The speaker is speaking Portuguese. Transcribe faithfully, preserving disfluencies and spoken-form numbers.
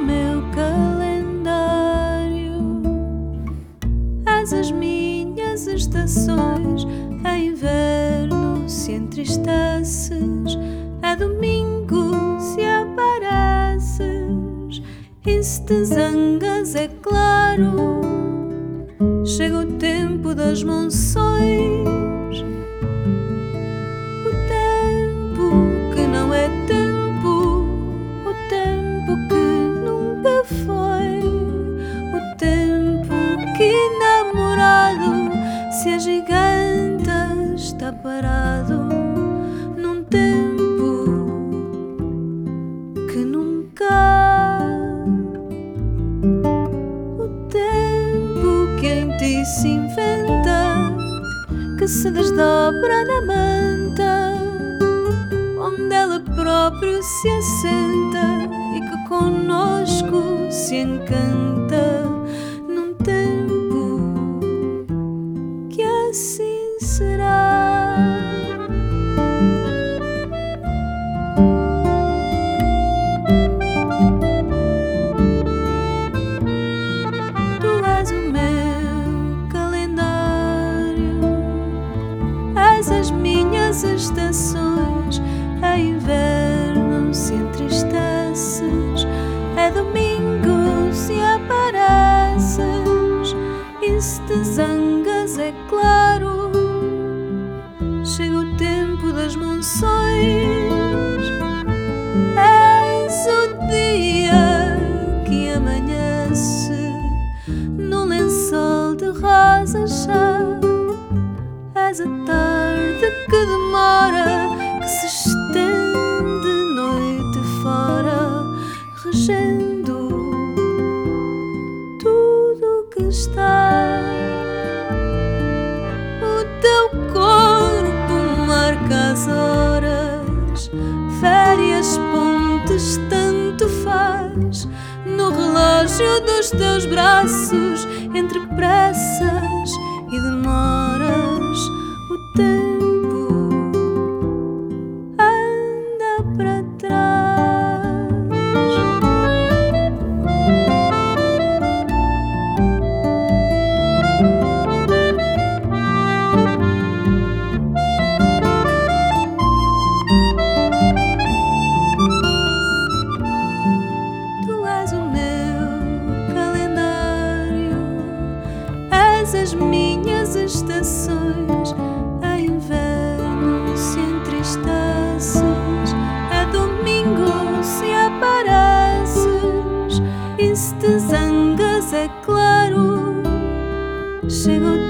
meu calendário, és as minhas estações. É inverno se entristeces, é domingo se apareces, e se te zangas é claro, chega o tempo das monções. O tempo que não é tempo, o tempo que nunca foi, o tempo que namorado se agiganta, está parado num tempo que nunca. O tempo que em ti se inventa, que se desdobra na manta, onde ela próprio se assenta e que conosco se encanta, num tempo que assim será. Tu és o meu calendário, és as minhas estações. É inverno se entristeces, é domingo se apareces, e se te zangas é claro, chega o tempo das monções. És o dia que amanhece num lençol de rosas já, és a tarde que demora, que se estende noite fora, regendo tudo que está. O teu corpo marca as horas, férias, pontes, tanto faz, no relógio dos teus braços, entre pressas e demoras, o tempo anda para trás. Tu és o meu calendário, és as minhas estações. É inverno se entristeces, é domingo se apareces, e se te zangas é claro, chega o